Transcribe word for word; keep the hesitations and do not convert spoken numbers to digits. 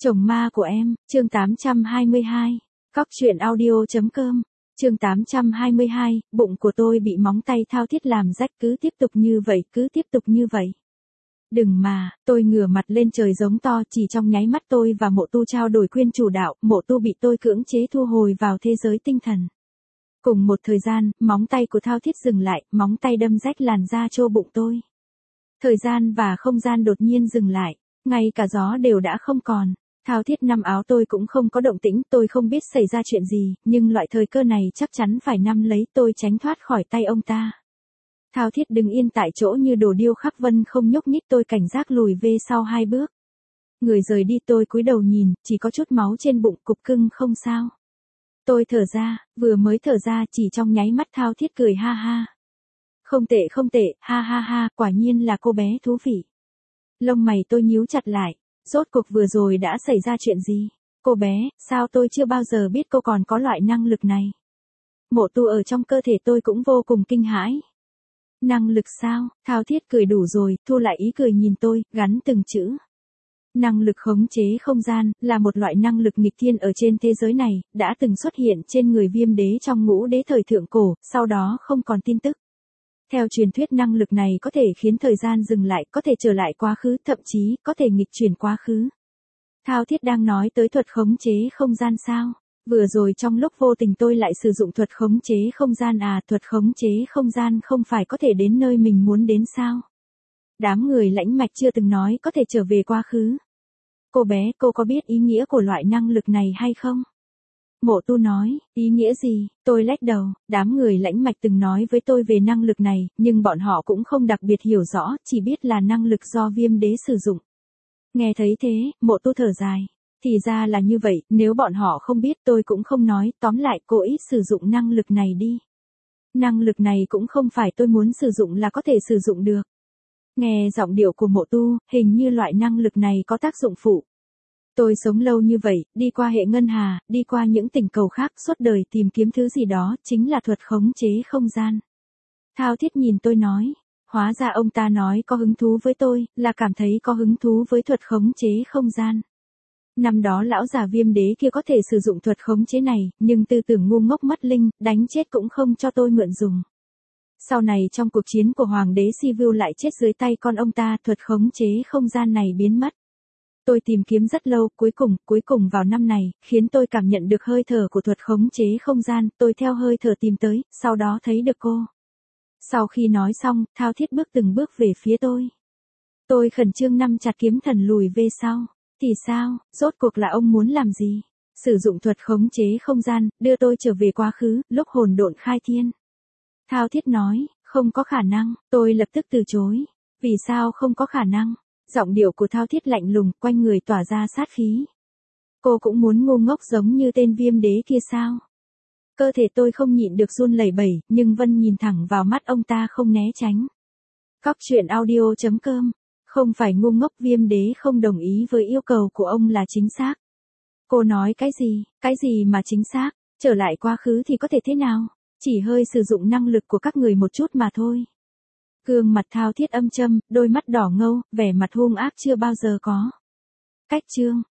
Chồng ma của em, chương tám trăm hai mươi hai. Cóc truyện audio.com. Chương tám trăm hai mươi hai, bụng của tôi bị móng tay thao thiết làm rách, cứ tiếp tục như vậy, cứ tiếp tục như vậy. Đừng mà, tôi ngửa mặt lên trời giống to, chỉ trong nháy mắt tôi và Mộ Tu trao đổi quyền chủ đạo, Mộ Tu bị tôi cưỡng chế thu hồi vào thế giới tinh thần. Cùng một thời gian, móng tay của thao thiết dừng lại, móng tay đâm rách làn da trô bụng tôi. Thời gian và không gian đột nhiên dừng lại, ngay cả gió đều đã không còn. Thao thiết nắm áo tôi cũng không có động tĩnh, tôi không biết xảy ra chuyện gì, nhưng loại thời cơ này chắc chắn phải nắm lấy tôi tránh thoát khỏi tay ông ta. Thao thiết đứng yên tại chỗ như đồ điêu khắc vân không nhúc nhích, tôi cảnh giác lùi về sau hai bước. Người rời đi, tôi cúi đầu nhìn, chỉ có chút máu trên bụng, cục cưng không sao. Tôi thở ra, vừa mới thở ra chỉ trong nháy mắt thao thiết cười ha ha. Không tệ không tệ, ha ha ha, quả nhiên là cô bé thú vị. Lông mày tôi nhíu chặt lại. Rốt cuộc vừa rồi đã xảy ra chuyện gì? Cô bé, sao tôi chưa bao giờ biết cô còn có loại năng lực này? Mộ Tu ở trong cơ thể tôi cũng vô cùng kinh hãi. Năng lực sao? Thao thiết cười đủ rồi, thu lại ý cười nhìn tôi, gắn từng chữ. Năng lực khống chế không gian, là một loại năng lực nghịch thiên ở trên thế giới này, đã từng xuất hiện trên người Viêm Đế trong Ngũ Đế thời thượng cổ, sau đó không còn tin tức. Theo truyền thuyết năng lực này có thể khiến thời gian dừng lại, có thể trở lại quá khứ, thậm chí có thể nghịch chuyển quá khứ. Thao thiết đang nói tới thuật khống chế không gian sao? Vừa rồi trong lúc vô tình tôi lại sử dụng thuật khống chế không gian à, thuật khống chế không gian không phải có thể đến nơi mình muốn đến sao? Đám người lãnh mạch chưa từng nói có thể trở về quá khứ. Cô bé, cô có biết ý nghĩa của loại năng lực này hay không? Mộ Tu nói, ý nghĩa gì? Tôi lắc đầu, đám người lãnh mạch từng nói với tôi về năng lực này, nhưng bọn họ cũng không đặc biệt hiểu rõ, chỉ biết là năng lực do Viêm Đế sử dụng. Nghe thấy thế, Mộ Tu thở dài. Thì ra là như vậy, nếu bọn họ không biết tôi cũng không nói, tóm lại cô ít sử dụng năng lực này đi. Năng lực này cũng không phải tôi muốn sử dụng là có thể sử dụng được. Nghe giọng điệu của Mộ Tu, hình như loại năng lực này có tác dụng phụ. Tôi sống lâu như vậy, đi qua hệ ngân hà, đi qua những tỉnh cầu khác, suốt đời tìm kiếm thứ gì đó, chính là thuật khống chế không gian. Thao thiết nhìn tôi nói, hóa ra ông ta nói có hứng thú với tôi, là cảm thấy có hứng thú với thuật khống chế không gian. Năm đó lão già Viêm Đế kia có thể sử dụng thuật khống chế này, nhưng tư tưởng ngu ngốc mất linh, đánh chết cũng không cho tôi mượn dùng. Sau này trong cuộc chiến của Hoàng đế Sivu lại chết dưới tay con ông ta, thuật khống chế không gian này biến mất. Tôi tìm kiếm rất lâu, cuối cùng, cuối cùng vào năm này, khiến tôi cảm nhận được hơi thở của thuật khống chế không gian, tôi theo hơi thở tìm tới, sau đó thấy được cô. Sau khi nói xong, thao thiết bước từng bước về phía tôi. Tôi khẩn trương nắm chặt kiếm thần lùi về sau. Thì sao, rốt cuộc là ông muốn làm gì? Sử dụng thuật khống chế không gian, đưa tôi trở về quá khứ, lúc hồn độn khai thiên. Thao thiết nói, không có khả năng, tôi lập tức từ chối. Vì sao không có khả năng? Giọng điệu của thao thiết lạnh lùng, quanh người tỏa ra sát khí. Cô cũng muốn ngu ngốc giống như tên Viêm Đế kia sao? Cơ thể tôi không nhịn được run lẩy bẩy, nhưng Vân nhìn thẳng vào mắt ông ta không né tránh. Cóc truyện audio.com. Không phải ngu ngốc, Viêm Đế không đồng ý với yêu cầu của ông là chính xác. Cô nói cái gì, cái gì mà chính xác, trở lại quá khứ thì có thể thế nào? Chỉ hơi sử dụng năng lực của các người một chút mà thôi. Gương mặt thao thiết âm châm, đôi mắt đỏ ngâu, vẻ mặt hung ác chưa bao giờ có. Cách chương,